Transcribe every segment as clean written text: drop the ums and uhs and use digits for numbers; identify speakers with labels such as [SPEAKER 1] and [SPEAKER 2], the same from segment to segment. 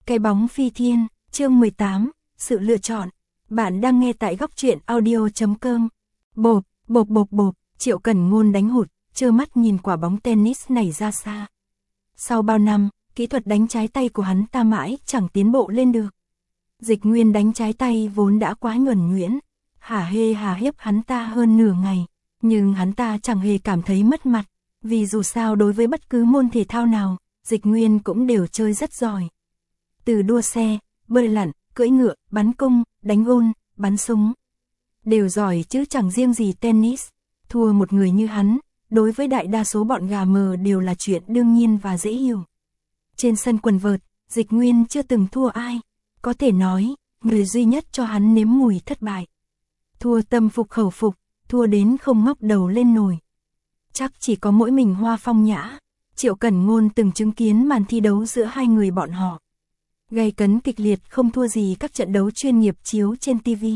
[SPEAKER 1] Cái bóng phi thiên, chương 18, sự lựa chọn. Bạn đang nghe tại góc truyện audio.com. Bộp, bộp bộp bộp, Triệu Cẩn Ngôn đánh hụt, trơ mắt nhìn quả bóng tennis này ra xa. Sau bao năm, kỹ thuật đánh trái tay của hắn ta mãi chẳng tiến bộ lên được. Dịch Nguyên đánh trái tay vốn đã quá nhuần nhuyễn, hả hê hà hiếp hắn ta hơn nửa ngày, nhưng hắn ta chẳng hề cảm thấy mất mặt, vì dù sao đối với bất cứ môn thể thao nào, Dịch Nguyên cũng đều chơi rất giỏi. Từ đua xe, bơi lặn, cưỡi ngựa, bắn cung, đánh gôn, bắn súng. Đều giỏi chứ chẳng riêng gì tennis. Thua một người như hắn, đối với đại đa số bọn gà mờ đều là chuyện đương nhiên và dễ hiểu. Trên sân quần vợt, Dịch Nguyên chưa từng thua ai. Có thể nói, người duy nhất cho hắn nếm mùi thất bại. Thua tâm phục khẩu phục, thua đến không ngóc đầu lên nổi. Chắc chỉ có mỗi mình Hoa Phong Nhã, Triệu Cẩn Ngôn từng chứng kiến màn thi đấu giữa hai người bọn họ. Gay cấn kịch liệt không thua gì các trận đấu chuyên nghiệp chiếu trên TV.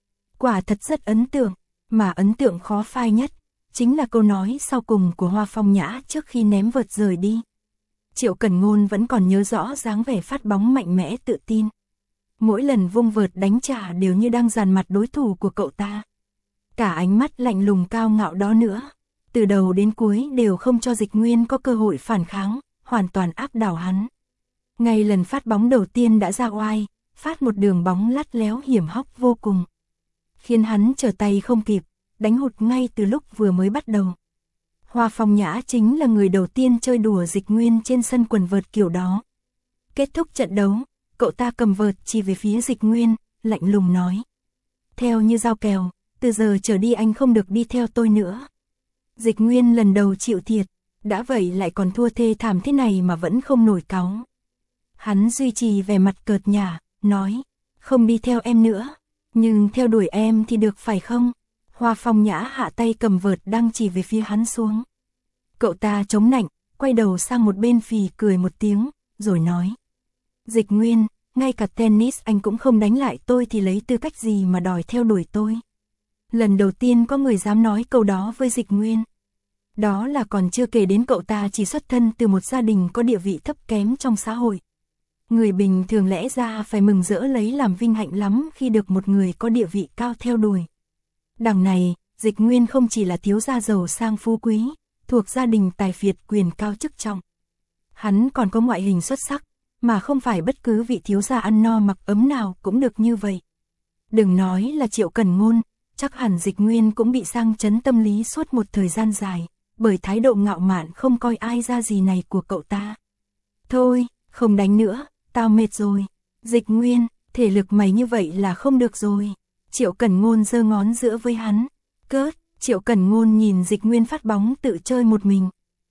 [SPEAKER 1] Quả thật rất ấn tượng, mà ấn tượng khó phai nhất, chính là câu nói sau cùng của Hoa Phong Nhã trước khi ném vợt rời đi. Triệu Cẩn Ngôn vẫn còn nhớ rõ dáng vẻ phát bóng mạnh mẽ tự tin. Mỗi lần vung vợt đánh trả đều như đang dàn mặt đối thủ của cậu ta. Cả ánh mắt lạnh lùng cao ngạo đó nữa, từ đầu đến cuối đều không cho Dịch Nguyên có cơ hội phản kháng, hoàn toàn áp đảo hắn. Ngay lần phát bóng đầu tiên đã ra oai, phát một đường bóng lắt léo hiểm hóc vô cùng, khiến hắn trở tay không kịp, đánh hụt ngay từ lúc vừa mới bắt đầu. Hoa Phong Nhã chính là người đầu tiên chơi đùa Dịch Nguyên trên sân quần vợt kiểu đó. Kết thúc trận đấu, cậu ta cầm vợt chỉ về phía Dịch Nguyên, lạnh lùng nói: "Theo như giao kèo, từ giờ trở đi anh không được đi theo tôi nữa." Dịch Nguyên lần đầu chịu thiệt, đã vậy lại còn thua thê thảm thế này mà vẫn không nổi cáu. Hắn duy trì vẻ mặt cợt nhả, nói: "Không đi theo em nữa, nhưng theo đuổi em thì được phải không?" Hoa Phong Nhã hạ tay cầm vợt đang chỉ về phía hắn xuống. Cậu ta chống nạnh, quay đầu sang một bên phì cười một tiếng, rồi nói: "Dịch Nguyên, ngay cả tennis anh cũng không đánh lại tôi thì lấy tư cách gì mà đòi theo đuổi tôi?" Lần đầu tiên có người dám nói câu đó với Dịch Nguyên. Đó là còn chưa kể đến cậu ta chỉ xuất thân từ một gia đình có địa vị thấp kém trong xã hội. Người bình thường lẽ ra phải mừng rỡ lấy làm vinh hạnh lắm khi được một người có địa vị cao theo đuổi. Đằng này, Dịch Nguyên không chỉ là thiếu gia giàu sang phú quý, thuộc gia đình tài phiệt quyền cao chức trọng. Hắn còn có ngoại hình xuất sắc, mà không phải bất cứ vị thiếu gia ăn no mặc ấm nào cũng được như vậy. Đừng nói là Triệu Cẩn Ngôn, chắc hẳn Dịch Nguyên cũng bị sang chấn tâm lý suốt một thời gian dài, bởi thái độ ngạo mạn không coi ai ra gì này của cậu ta. "Thôi, không đánh nữa, tao mệt rồi." "Dịch Nguyên, thể lực mày như vậy là không được rồi." Triệu Cẩn Ngôn giơ ngón giữa với hắn. "Cớt." Triệu Cẩn Ngôn nhìn Dịch Nguyên phát bóng tự chơi một mình.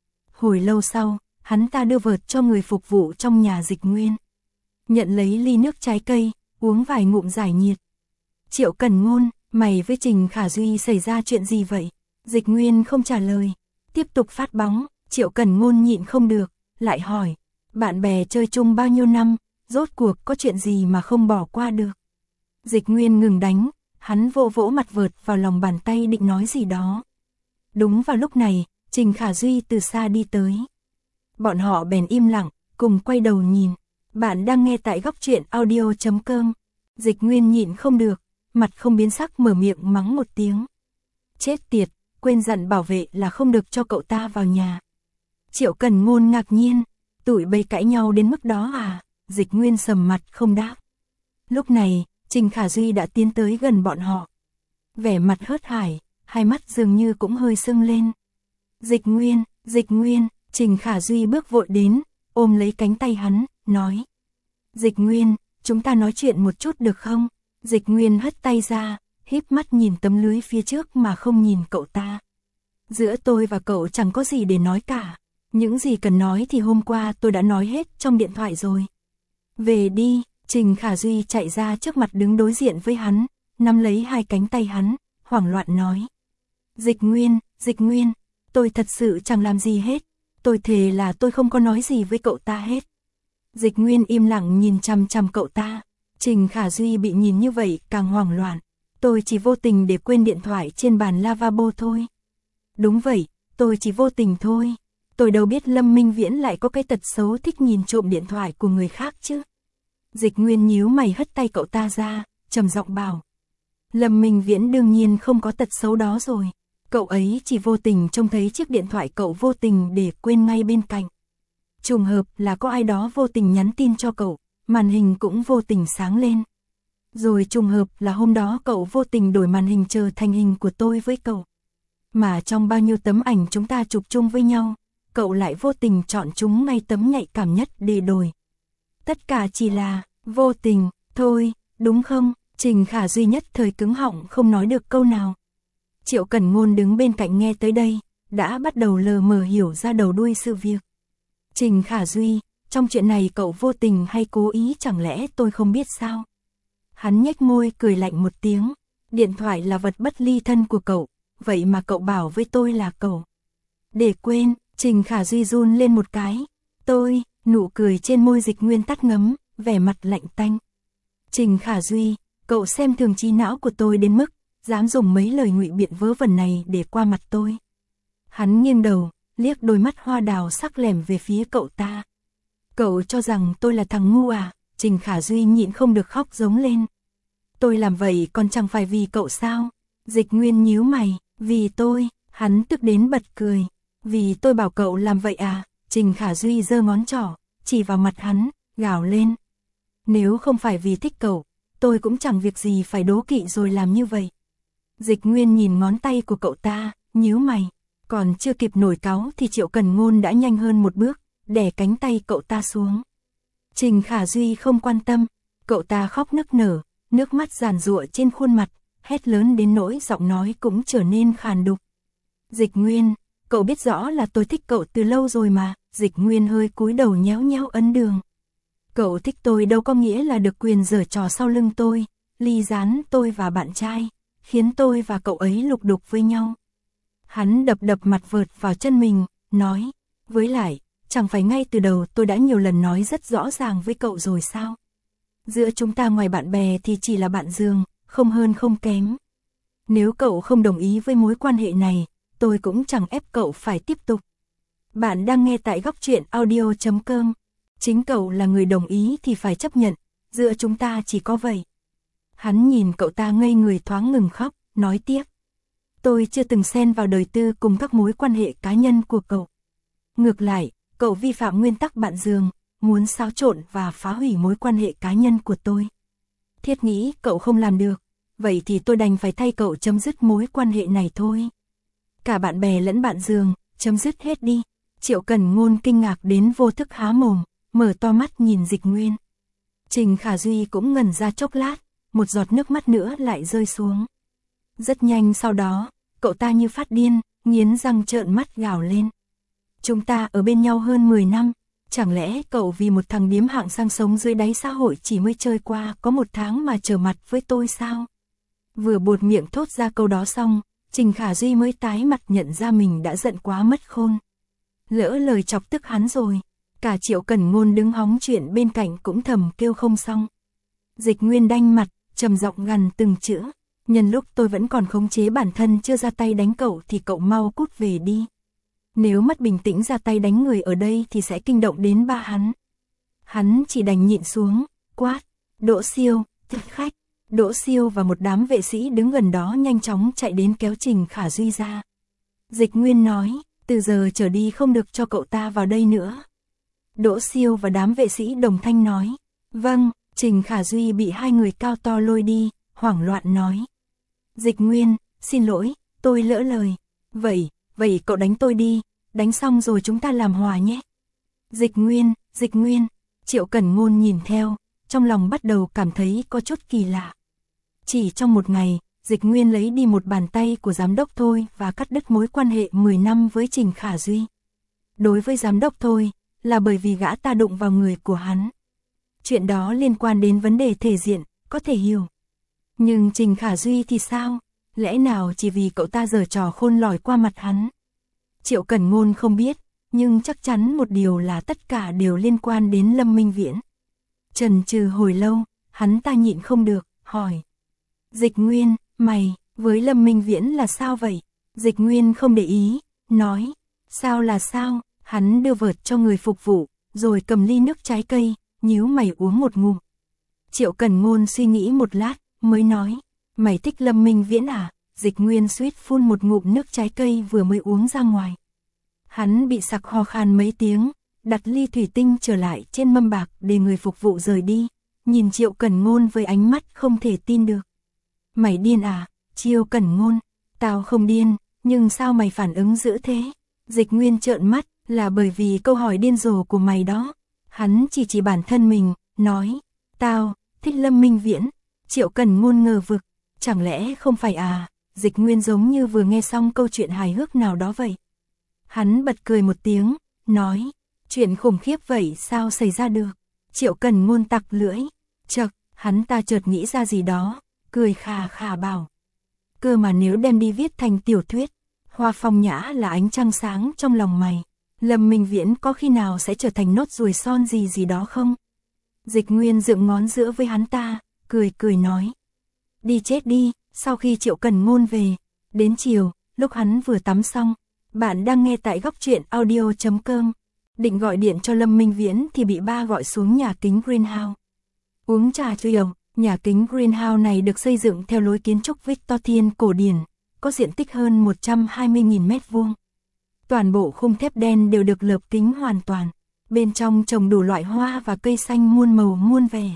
[SPEAKER 1] Hồi lâu sau, hắn ta đưa vợt cho người phục vụ trong nhà Dịch Nguyên. Nhận lấy ly nước trái cây, uống vài ngụm giải nhiệt. "Triệu Cẩn Ngôn, mày với Trình Khả Duy xảy ra chuyện gì vậy?" Dịch Nguyên không trả lời, tiếp tục phát bóng. Triệu Cẩn Ngôn nhịn không được, lại hỏi: "Bạn bè chơi chung bao nhiêu năm, rốt cuộc có chuyện gì mà không bỏ qua được?" Dịch Nguyên ngừng đánh, hắn vỗ vỗ mặt vợt vào lòng bàn tay định nói gì đó. Đúng vào lúc này, Trình Khả Duy từ xa đi tới. Bọn họ bèn im lặng, cùng quay đầu nhìn. Bạn đang nghe tại góc truyện audio.com. Dịch Nguyên nhịn không được, mặt không biến sắc mở miệng mắng một tiếng: "Chết tiệt, quên dặn bảo vệ là không được cho cậu ta vào nhà." Triệu Cẩn Ngôn ngạc nhiên: "Tụi bay cãi nhau đến mức đó à?" Dịch Nguyên sầm mặt không đáp. Lúc này, Trình Khả Duy đã tiến tới gần bọn họ. Vẻ mặt hớt hải, hai mắt dường như cũng hơi sưng lên. Dịch Nguyên, Trình Khả Duy bước vội đến, ôm lấy cánh tay hắn, nói: "Dịch Nguyên, chúng ta nói chuyện một chút được không?" Dịch Nguyên hất tay ra, híp mắt nhìn tấm lưới phía trước mà không nhìn cậu ta. "Giữa tôi và cậu chẳng có gì để nói cả. Những gì cần nói thì hôm qua tôi đã nói hết trong điện thoại rồi. Về đi." Trình Khả Duy chạy ra trước mặt đứng đối diện với hắn, nắm lấy hai cánh tay hắn, hoảng loạn nói: Dịch Nguyên, tôi thật sự chẳng làm gì hết. Tôi thề là tôi không có nói gì với cậu ta hết." Dịch Nguyên im lặng nhìn chằm chằm cậu ta. Trình Khả Duy bị nhìn như vậy càng hoảng loạn. "Tôi chỉ vô tình để quên điện thoại trên bàn lavabo thôi." "Đúng vậy, tôi chỉ vô tình thôi. Tôi đâu biết Lâm Minh Viễn lại có cái tật xấu thích nhìn trộm điện thoại của người khác chứ." Dịch Nguyên nhíu mày hất tay cậu ta ra, trầm giọng bảo. Lâm Minh Viễn đương nhiên không có tật xấu đó rồi. Cậu ấy chỉ vô tình trông thấy chiếc điện thoại cậu vô tình để quên ngay bên cạnh. Trùng hợp là có ai đó vô tình nhắn tin cho cậu, màn hình cũng vô tình sáng lên. Rồi trùng hợp là hôm đó cậu vô tình đổi màn hình trở thành hình của tôi với cậu. Mà trong bao nhiêu tấm ảnh chúng ta chụp chung với nhau, cậu lại vô tình chọn chúng ngay tấm nhạy cảm nhất để đổi. Tất cả chỉ là vô tình, thôi, đúng không? Trình Khả Duy nhất thời cứng họng không nói được câu nào. Triệu Cẩn Ngôn đứng bên cạnh nghe tới đây, đã bắt đầu lờ mờ hiểu ra đầu đuôi sự việc. Trình Khả Duy, trong chuyện này cậu vô tình hay cố ý chẳng lẽ tôi không biết sao? Hắn nhếch môi cười lạnh một tiếng, điện thoại là vật bất ly thân của cậu, vậy mà cậu bảo với tôi là cậu. Để quên, Trình Khả Duy run lên một cái, nụ cười trên môi Dịch Nguyên tắt ngấm, vẻ mặt lạnh tanh. Trình Khả Duy, cậu xem thường trí não của tôi đến mức, dám dùng mấy lời ngụy biện vớ vẩn này để qua mặt tôi. Hắn nghiêng đầu, liếc đôi mắt hoa đào sắc lẻm về phía cậu ta. Cậu cho rằng tôi là thằng ngu à? Trình Khả Duy nhịn không được khóc giống lên. Tôi làm vậy còn chẳng phải vì cậu sao? Dịch Nguyên nhíu mày, vì tôi, hắn tức đến bật cười. Vì tôi bảo cậu làm vậy à? Trình Khả Duy giơ ngón trỏ, chỉ vào mặt hắn, gào lên. Nếu không phải vì thích cậu, tôi cũng chẳng việc gì phải đố kỵ rồi làm như vậy. Dịch Nguyên nhìn ngón tay của cậu ta, nhíu mày. Còn chưa kịp nổi cáu thì Triệu Cẩn Ngôn đã nhanh hơn một bước, đè cánh tay cậu ta xuống. Trình Khả Duy không quan tâm, cậu ta khóc nức nở, nước mắt giàn giụa trên khuôn mặt, hét lớn đến nỗi giọng nói cũng trở nên khàn đục. Dịch Nguyên, cậu biết rõ là tôi thích cậu từ lâu rồi mà. Dịch Nguyên hơi cúi đầu nhéo nhéo ấn đường. Cậu thích tôi đâu có nghĩa là được quyền giở trò sau lưng tôi, ly gián tôi và bạn trai, khiến tôi và cậu ấy lục đục với nhau. Hắn đập mặt vợt vào chân mình, nói, với lại, chẳng phải ngay từ đầu tôi đã nhiều lần nói rất rõ ràng với cậu rồi sao? Giữa chúng ta ngoài bạn bè thì chỉ là bạn giường, không hơn không kém. Nếu cậu không đồng ý với mối quan hệ này, tôi cũng chẳng ép cậu phải tiếp tục. Bạn đang nghe tại góc truyện audio.com. Chính cậu là người đồng ý thì phải chấp nhận, giữa chúng ta chỉ có vậy. Hắn nhìn cậu ta ngây người thoáng ngừng khóc, nói tiếp. Tôi chưa từng xen vào đời tư cùng các mối quan hệ cá nhân của cậu. Ngược lại, cậu vi phạm nguyên tắc bạn giường, muốn xáo trộn và phá hủy mối quan hệ cá nhân của tôi. Thiết nghĩ cậu không làm được, vậy thì tôi đành phải thay cậu chấm dứt mối quan hệ này thôi. Cả bạn bè lẫn bạn giường, chấm dứt hết đi. Triệu Cẩn Ngôn kinh ngạc đến vô thức há mồm, mở to mắt nhìn Dịch Nguyên. Trình Khả Duy cũng ngẩn ra chốc lát, một giọt nước mắt nữa lại rơi xuống. Rất nhanh sau đó, cậu ta như phát điên, nghiến răng trợn mắt gào lên. Chúng ta ở bên nhau hơn 10 năm, chẳng lẽ cậu vì một thằng điếm hạng sang sống dưới đáy xã hội chỉ mới chơi qua có 1 tháng mà trở mặt với tôi sao? Vừa buột miệng thốt ra câu đó xong, Trình Khả Duy mới tái mặt nhận ra mình đã giận quá mất khôn. Lỡ lời chọc tức hắn rồi, cả Triệu Cẩn Ngôn đứng hóng chuyện bên cạnh cũng thầm kêu không xong. Dịch Nguyên đanh mặt, trầm giọng gằn từng chữ. Nhân lúc tôi vẫn còn khống chế bản thân chưa ra tay đánh cậu thì cậu mau cút về đi. Nếu mất bình tĩnh ra tay đánh người ở đây thì sẽ kinh động đến ba hắn. Hắn chỉ đành nhịn xuống, quát, Đỗ Siêu, thực khách. Đỗ Siêu và một đám vệ sĩ đứng gần đó nhanh chóng chạy đến kéo Trình Khả Duy ra. Dịch Nguyên nói, từ giờ trở đi không được cho cậu ta vào đây nữa. Đỗ Siêu và đám vệ sĩ đồng thanh nói, vâng. Trình Khả Duy bị hai người cao to lôi đi, hoảng loạn nói. Dịch Nguyên, xin lỗi, tôi lỡ lời. Vậy cậu đánh tôi đi, đánh xong rồi chúng ta làm hòa nhé. Dịch Nguyên, Triệu Cẩn Ngôn nhìn theo, trong lòng bắt đầu cảm thấy có chút kỳ lạ. Chỉ trong một ngày, Dịch Nguyên lấy đi một bàn tay của giám đốc Thôi và cắt đứt mối quan hệ 10 năm với Trình Khả Duy. Đối với giám đốc Thôi, là bởi vì gã ta đụng vào người của hắn. Chuyện đó liên quan đến vấn đề thể diện, có thể hiểu. Nhưng Trình Khả Duy thì sao? Lẽ nào chỉ vì cậu ta giở trò khôn lỏi qua mặt hắn? Triệu Cẩn Ngôn không biết, nhưng chắc chắn một điều là tất cả đều liên quan đến Lâm Minh Viễn. Chần chừ hồi lâu, hắn ta nhịn không được, hỏi. Dịch Nguyên, mày, với Lâm Minh Viễn là sao vậy? Dịch Nguyên không để ý, nói. Sao là sao? Hắn đưa vợt cho người phục vụ, rồi cầm ly nước trái cây, nhíu mày uống một ngụm. Triệu Cẩn Ngôn suy nghĩ một lát, mới nói, mày thích Lâm Minh Viễn à? Dịch Nguyên suýt phun một ngụm nước trái cây vừa mới uống ra ngoài. Hắn bị sặc ho khan mấy tiếng, đặt ly thủy tinh trở lại trên mâm bạc để người phục vụ rời đi, nhìn Triệu Cẩn Ngôn với ánh mắt không thể tin được. Mày điên à? Triệu Cẩn Ngôn, tao không điên, nhưng sao mày phản ứng dữ thế? Dịch Nguyên trợn mắt, là bởi vì câu hỏi điên rồ của mày đó. Hắn chỉ bản thân mình, nói, tao thích Lâm Minh Viễn. Triệu Cẩn Ngôn ngờ vực, chẳng lẽ không phải à? Dịch Nguyên giống như vừa nghe xong câu chuyện hài hước nào đó vậy. Hắn bật cười một tiếng, nói, chuyện khủng khiếp vậy sao xảy ra được? Triệu Cẩn Ngôn tặc lưỡi, chậc, hắn ta chợt nghĩ ra gì đó, cười khà khà bảo. Cơ mà nếu đem đi viết thành tiểu thuyết, Hoa Phong Nhã là ánh trăng sáng trong lòng mày, Lâm Minh Viễn có khi nào sẽ trở thành nốt ruồi son gì đó không? Dịch Nguyên dựng ngón giữa với hắn ta, cười nói. Đi chết đi. Sau khi Triệu Cẩn Ngôn về, đến chiều, lúc hắn vừa tắm xong, bạn đang nghe tại góc truyện audio.com, định gọi điện cho Lâm Minh Viễn thì bị ba gọi xuống nhà kính Greenhouse. Uống trà chiều, nhà kính Greenhouse này được xây dựng theo lối kiến trúc Victorian cổ điển, có diện tích hơn 120.000 mét vuông. Toàn bộ khung thép đen đều được lợp kính hoàn toàn, bên trong trồng đủ loại hoa và cây xanh muôn màu muôn vẻ.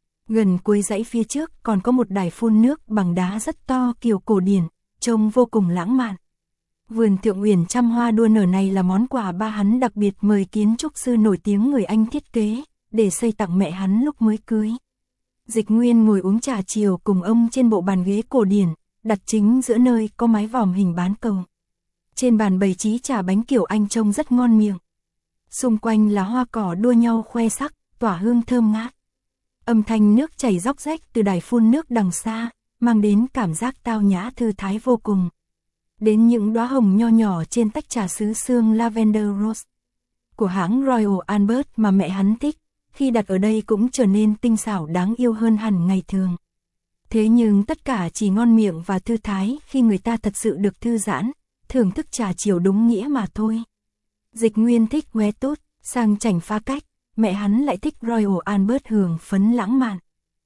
[SPEAKER 1] Gần cuối dãy phía trước còn có một đài phun nước bằng đá rất to kiểu cổ điển, trông vô cùng lãng mạn. Vườn Thượng Uyển trăm hoa đua nở này là món quà ba hắn đặc biệt mời kiến trúc sư nổi tiếng người Anh thiết kế, để xây tặng mẹ hắn lúc mới cưới. Dịch Nguyên ngồi uống trà chiều cùng ông trên bộ bàn ghế cổ điển, đặt chính giữa nơi có mái vòm hình bán cầu. Trên bàn bày trí trà bánh kiểu Anh trông rất ngon miệng. Xung quanh là hoa cỏ đua nhau khoe sắc, tỏa hương thơm ngát. Âm thanh nước chảy róc rách từ đài phun nước đằng xa, mang đến cảm giác tao nhã thư thái vô cùng. Đến những đóa hồng nho nhỏ trên tách trà sứ xương Lavender Rose của hãng Royal Albert mà mẹ hắn thích, khi đặt ở đây cũng trở nên tinh xảo đáng yêu hơn hẳn ngày thường. Thế nhưng tất cả chỉ ngon miệng và thư thái khi người ta thật sự được thư giãn, thưởng thức trà chiều đúng nghĩa mà thôi. Dịch Nguyên thích ngoe tốt, sang chảnh phá cách, mẹ hắn lại thích Royal Albert hưởng phấn lãng mạn.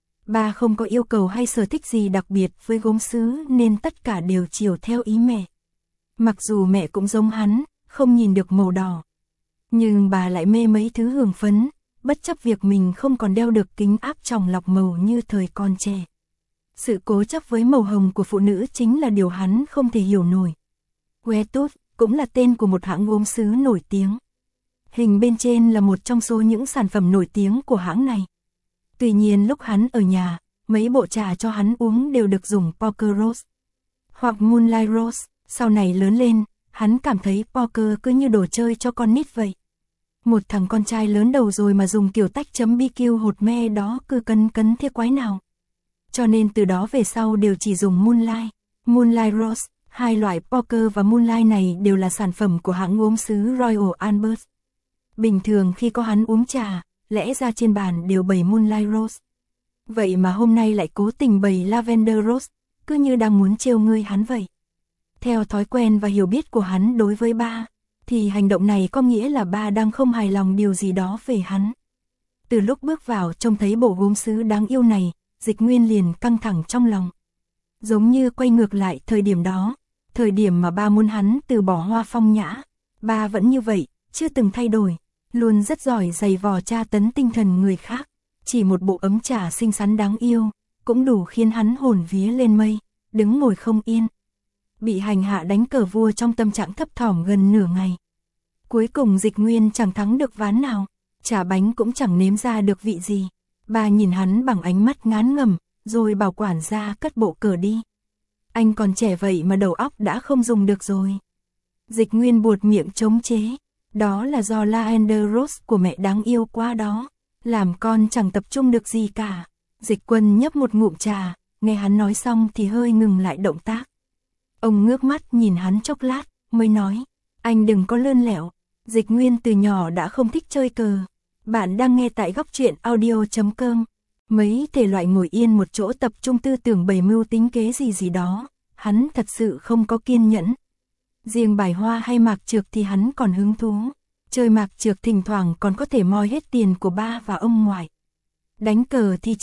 [SPEAKER 1] Ba không có yêu cầu hay sở thích gì đặc biệt với gốm sứ nên tất cả đều chiều theo ý mẹ. Mặc dù mẹ cũng giống hắn, không nhìn được màu đỏ. Nhưng bà lại mê mấy thứ hưởng phấn, bất chấp việc mình không còn đeo được kính áp tròng lọc màu như thời còn trẻ. Sự cố chấp với màu hồng của phụ nữ chính là điều hắn không thể hiểu nổi. Weetot cũng là tên của một hãng gốm sứ nổi tiếng. Hình bên trên là một trong số những sản phẩm nổi tiếng của hãng này. Tuy nhiên lúc hắn ở nhà, mấy bộ trà cho hắn uống đều được dùng Poker Rose hoặc Moonlight Rose. Sau này lớn lên, hắn cảm thấy poker cứ như đồ chơi cho con nít vậy. Một thằng con trai lớn đầu rồi mà dùng kiểu tách chấm BQ hột me đó cứ cấn thế quái nào. Cho nên từ đó về sau đều chỉ dùng Moonlight Rose. Hai loại Poker và Moonlight này đều là sản phẩm của hãng gốm sứ Royal Albert. Bình thường khi có hắn uống trà, lẽ ra trên bàn đều bày Moonlight Rose. Vậy mà hôm nay lại cố tình bày Lavender Rose, cứ như đang muốn trêu ngươi hắn vậy. Theo thói quen và hiểu biết của hắn đối với ba, thì hành động này có nghĩa là ba đang không hài lòng điều gì đó về hắn. Từ lúc bước vào trông thấy bộ gốm sứ đáng yêu này, Dịch Nguyên liền căng thẳng trong lòng. Giống như quay ngược lại thời điểm đó, thời điểm mà ba muốn hắn từ bỏ Hoa Phong Nhã, ba vẫn như vậy, chưa từng thay đổi, luôn rất giỏi giày vò tra tấn tinh thần người khác. Chỉ một bộ ấm trà xinh xắn đáng yêu, cũng đủ khiến hắn hồn vía lên mây, đứng ngồi không yên. Bị hành hạ đánh cờ vua trong tâm trạng thấp thỏm gần nửa ngày. Cuối cùng Dịch Nguyên chẳng thắng được ván nào, trà bánh cũng chẳng nếm ra được vị gì. Ba nhìn hắn bằng ánh mắt ngán ngẩm, rồi bảo quản gia cất bộ cờ đi. Anh còn trẻ vậy mà đầu óc đã không dùng được rồi. Dịch Nguyên buột miệng chống chế. Đó là do Lavender Rose của mẹ đáng yêu quá đó. Làm con chẳng tập trung được gì cả. Dịch Quân nhấp một ngụm trà, nghe hắn nói xong thì hơi ngừng lại động tác. Ông ngước mắt nhìn hắn chốc lát, mới nói, anh đừng có lươn lẹo. Dịch Nguyên từ nhỏ đã không thích chơi cờ. Bạn đang nghe tại góc truyện audio.com. Mấy thể loại ngồi yên một chỗ tập trung tư tưởng bày mưu tính kế gì đó, hắn thật sự không có kiên nhẫn. Riêng bài hoa hay mạc trược thì hắn còn hứng thú. Chơi mạc trược thỉnh thoảng còn có thể moi hết tiền của ba và ông ngoại. Đánh cờ thì chịu,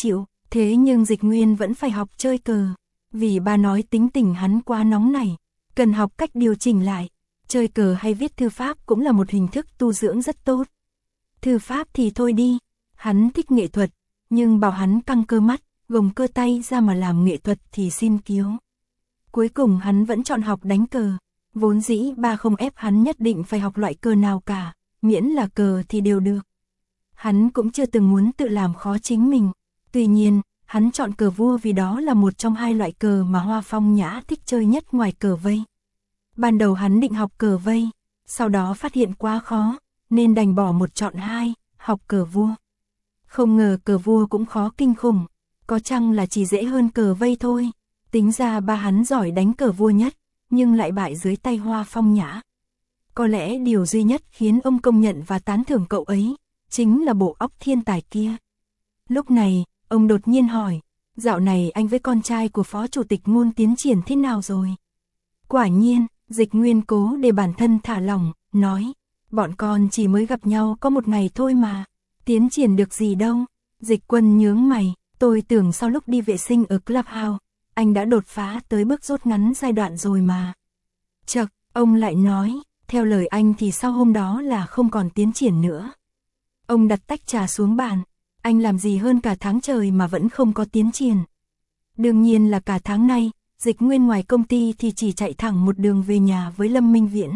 [SPEAKER 1] Thế nhưng Dịch Nguyên vẫn phải học chơi cờ, vì ba nói tính tình hắn quá nóng này, cần học cách điều chỉnh lại. Chơi cờ hay viết thư pháp cũng là một hình thức tu dưỡng rất tốt. Thư pháp thì thôi đi, hắn thích nghệ thuật, nhưng bảo hắn căng cơ mắt, gồng cơ tay ra mà làm nghệ thuật thì xin cứu. Cuối cùng hắn vẫn chọn học đánh cờ, vốn dĩ ba không ép hắn nhất định phải học loại cờ nào cả, miễn là cờ thì đều được. Hắn cũng chưa từng muốn tự làm khó chính mình, tuy nhiên, hắn chọn cờ vua vì đó là một trong hai loại cờ mà Hoa Phong Nhã thích chơi nhất ngoài cờ vây. Ban đầu hắn định học cờ vây, sau đó phát hiện quá khó, nên đành bỏ một chọn hai, học cờ vua. Không ngờ cờ vua cũng khó kinh khủng, có chăng là chỉ dễ hơn cờ vây thôi. Tính ra ba hắn giỏi đánh cờ vua nhất, nhưng lại bại dưới tay Hoa Phong Nhã. Có lẽ điều duy nhất khiến ông công nhận và tán thưởng cậu ấy, chính là bộ óc thiên tài kia. Lúc này, ông đột nhiên hỏi, dạo này anh với con trai của Phó Chủ tịch Ngôn tiến triển thế nào rồi? Quả nhiên, Dịch Nguyên cố để bản thân thả lỏng, nói, bọn con chỉ mới gặp nhau có một ngày thôi mà, tiến triển được gì đâu. Dịch Quân nhướng mày, tôi tưởng sau lúc đi vệ sinh ở Clubhouse, anh đã đột phá tới bước rút ngắn giai đoạn rồi mà. Chậc, ông lại nói, theo lời anh thì sau hôm đó là không còn tiến triển nữa. Ông đặt tách trà xuống bàn, anh làm gì hơn cả tháng trời mà vẫn không có tiến triển. Đương nhiên là cả tháng nay, Dịch Nguyên ngoài công ty thì chỉ chạy thẳng một đường về nhà với Lâm Minh Viễn.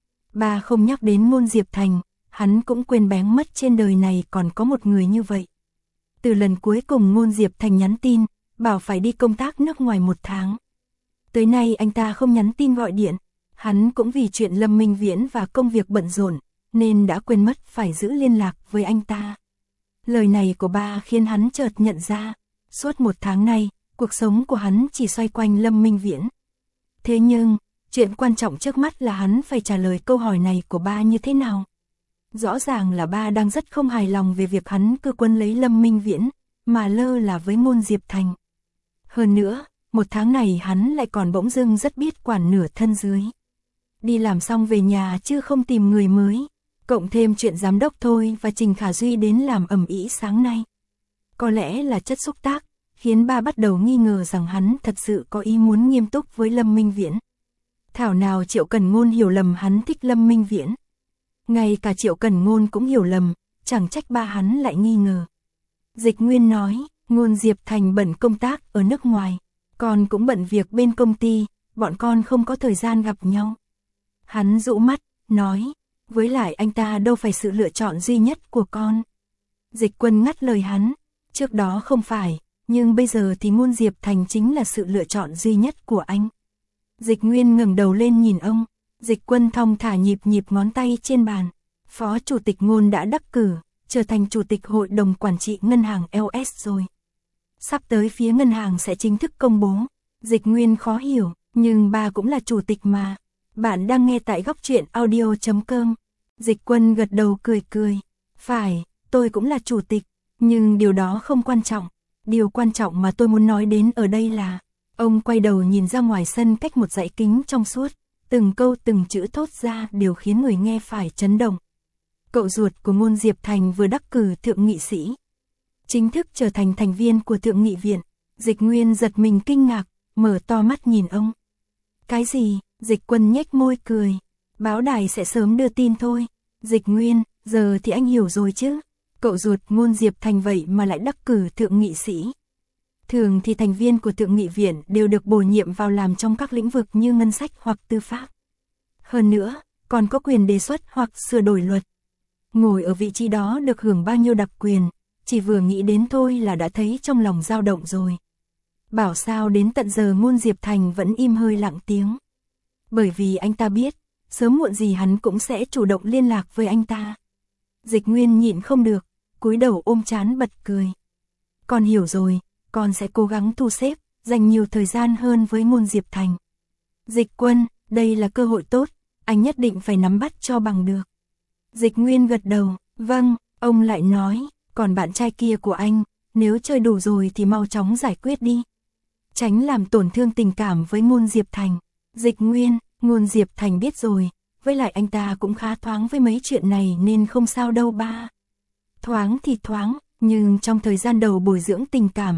[SPEAKER 1] Ba không nhắc đến Ngôn Diệp Thành, hắn cũng quên bén mất trên đời này còn có một người như vậy. Từ lần cuối cùng Ngôn Diệp Thành nhắn tin, bảo phải đi công tác nước ngoài 1 tháng. Tới nay anh ta không nhắn tin gọi điện, hắn cũng vì chuyện Lâm Minh Viễn và công việc bận rộn, nên đã quên mất phải giữ liên lạc với anh ta. Lời này của ba khiến hắn chợt nhận ra, suốt 1 tháng nay, cuộc sống của hắn chỉ xoay quanh Lâm Minh Viễn. Thế nhưng, chuyện quan trọng trước mắt là hắn phải trả lời câu hỏi này của ba như thế nào. Rõ ràng là ba đang rất không hài lòng về việc hắn cứ quấn lấy Lâm Minh Viễn, mà lơ là với Ngôn Diệp Thành. Hơn nữa, 1 tháng này hắn lại còn bỗng dưng rất biết quản nửa thân dưới. Đi làm xong về nhà chứ không tìm người mới, cộng thêm chuyện giám đốc Thôi và Trình Khả Duy đến làm ầm ĩ sáng nay. Có lẽ là chất xúc tác, khiến ba bắt đầu nghi ngờ rằng hắn thật sự có ý muốn nghiêm túc với Lâm Minh Viễn. Thảo nào Triệu Cần Ngôn hiểu lầm hắn thích Lâm Minh Viễn. Ngay cả Triệu Cần Ngôn cũng hiểu lầm, chẳng trách ba hắn lại nghi ngờ. Dịch Nguyên nói, Ngôn Diệp Thành bận công tác ở nước ngoài, con cũng bận việc bên công ty, bọn con không có thời gian gặp nhau. Hắn dụ mắt, nói, với lại anh ta đâu phải sự lựa chọn duy nhất của con. Dịch Quân ngắt lời hắn, trước đó không phải, nhưng bây giờ thì Ngôn Diệp Thành chính là sự lựa chọn duy nhất của anh. Dịch Nguyên ngẩng đầu lên nhìn ông, Dịch Quân thong thả nhịp ngón tay trên bàn. Phó Chủ tịch Ngôn đã đắc cử, trở thành Chủ tịch Hội đồng Quản trị Ngân hàng LS rồi. Sắp tới phía ngân hàng sẽ chính thức công bố. Dịch Nguyên khó hiểu, nhưng ba cũng là chủ tịch mà. Bạn đang nghe tại góc truyện audio.com. Dịch Quân gật đầu cười. Phải, tôi cũng là chủ tịch, nhưng điều đó không quan trọng. Điều quan trọng mà tôi muốn nói đến ở đây là, ông quay đầu nhìn ra ngoài sân cách một dãy kính trong suốt, từng câu từng chữ thốt ra đều khiến người nghe phải chấn động. Cậu ruột của Ngôn Diệp Thành vừa đắc cử thượng nghị sĩ, chính thức trở thành thành viên của thượng nghị viện. Dịch Nguyên giật mình kinh ngạc, mở to mắt nhìn ông. Cái gì? Dịch Quân nhếch môi cười. Báo đài sẽ sớm đưa tin thôi. Dịch Nguyên, giờ thì anh hiểu rồi chứ. Cậu ruột Ngôn Diệp Thành vậy mà lại đắc cử thượng nghị sĩ. Thường thì thành viên của thượng nghị viện đều được bổ nhiệm vào làm trong các lĩnh vực như ngân sách hoặc tư pháp. Hơn nữa, còn có quyền đề xuất hoặc sửa đổi luật. Ngồi ở vị trí đó được hưởng bao nhiêu đặc quyền, chỉ vừa nghĩ đến thôi là đã thấy trong lòng dao động rồi. Bảo sao đến tận giờ Ngôn Diệp Thành vẫn im hơi lặng tiếng. Bởi vì anh ta biết, sớm muộn gì hắn cũng sẽ chủ động liên lạc với anh ta. Dịch Nguyên nhịn không được, cúi đầu ôm trán bật cười. Con hiểu rồi, con sẽ cố gắng thu xếp, dành nhiều thời gian hơn với Ngôn Diệp Thành. Dịch Quân, đây là cơ hội tốt, anh nhất định phải nắm bắt cho bằng được. Dịch Nguyên gật đầu, vâng, ông lại nói, còn bạn trai kia của anh, nếu chơi đủ rồi thì mau chóng giải quyết đi. Tránh làm tổn thương tình cảm với Ngôn Diệp Thành. Dịch Nguyên, Ngôn Diệp Thành biết rồi, với lại anh ta cũng khá thoáng với mấy chuyện này nên không sao đâu ba. Thoáng thì thoáng, nhưng trong thời gian đầu bồi dưỡng tình cảm,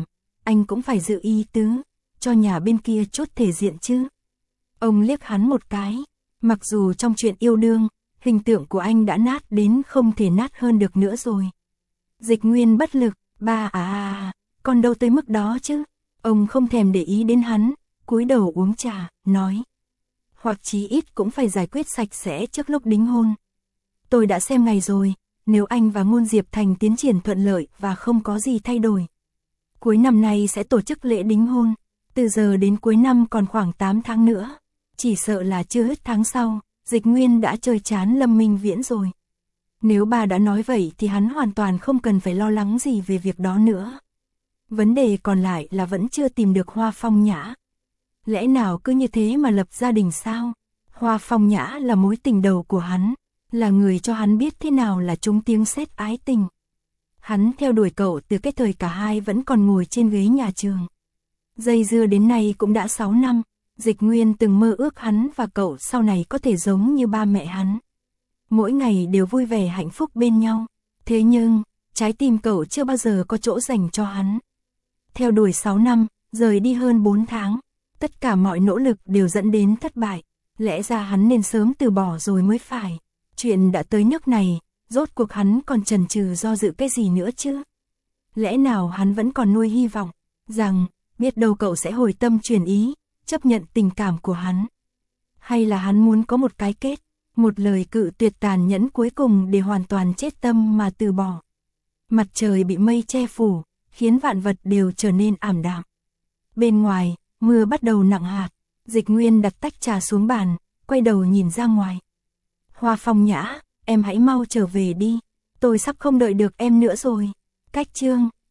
[SPEAKER 1] anh cũng phải giữ ý tứ, cho nhà bên kia chút thể diện chứ. Ông liếc hắn một cái, mặc dù trong chuyện yêu đương, hình tượng của anh đã nát đến không thể nát hơn được nữa rồi. Dịch Nguyên bất lực, ba còn đâu tới mức đó chứ. Ông không thèm để ý đến hắn, cúi đầu uống trà, nói. Hoặc chí ít cũng phải giải quyết sạch sẽ trước lúc đính hôn. Tôi đã xem ngày rồi, nếu anh và Ngôn Diệp Thành tiến triển thuận lợi và không có gì thay đổi. Cuối năm nay sẽ tổ chức lễ đính hôn, từ giờ đến cuối năm còn khoảng 8 tháng nữa. Chỉ sợ là chưa hết tháng sau, Dịch Nguyên đã chơi chán Lâm Minh Viễn rồi. Nếu bà đã nói vậy thì hắn hoàn toàn không cần phải lo lắng gì về việc đó nữa. Vấn đề còn lại là vẫn chưa tìm được Hoa Phong Nhã. Lẽ nào cứ như thế mà lập gia đình sao? Hoa Phong Nhã là mối tình đầu của hắn, là người cho hắn biết thế nào là trúng tiếng sét ái tình. Hắn theo đuổi cậu từ cái thời cả hai vẫn còn ngồi trên ghế nhà trường. Dây dưa đến nay cũng đã 6 năm, Dịch Nguyên từng mơ ước hắn và cậu sau này có thể giống như ba mẹ hắn. Mỗi ngày đều vui vẻ hạnh phúc bên nhau. Thế nhưng, trái tim cậu chưa bao giờ có chỗ dành cho hắn. Theo đuổi 6 năm, rời đi hơn 4 tháng. Tất cả mọi nỗ lực đều dẫn đến thất bại. Lẽ ra hắn nên sớm từ bỏ rồi mới phải. Chuyện đã tới nước này, rốt cuộc hắn còn chần chừ do dự cái gì nữa chứ? Lẽ nào hắn vẫn còn nuôi hy vọng, rằng, biết đâu cậu sẽ hồi tâm chuyển ý, chấp nhận tình cảm của hắn. Hay là hắn muốn có một cái kết, một lời cự tuyệt tàn nhẫn cuối cùng để hoàn toàn chết tâm mà từ bỏ. Mặt trời bị mây che phủ, khiến vạn vật đều trở nên ảm đạm. Bên ngoài, mưa bắt đầu nặng hạt. Dịch Nguyên đặt tách trà xuống bàn, quay đầu nhìn ra ngoài. Hoa Phong Nhã, em hãy mau trở về đi. Tôi sắp không đợi được em nữa rồi. Cách chương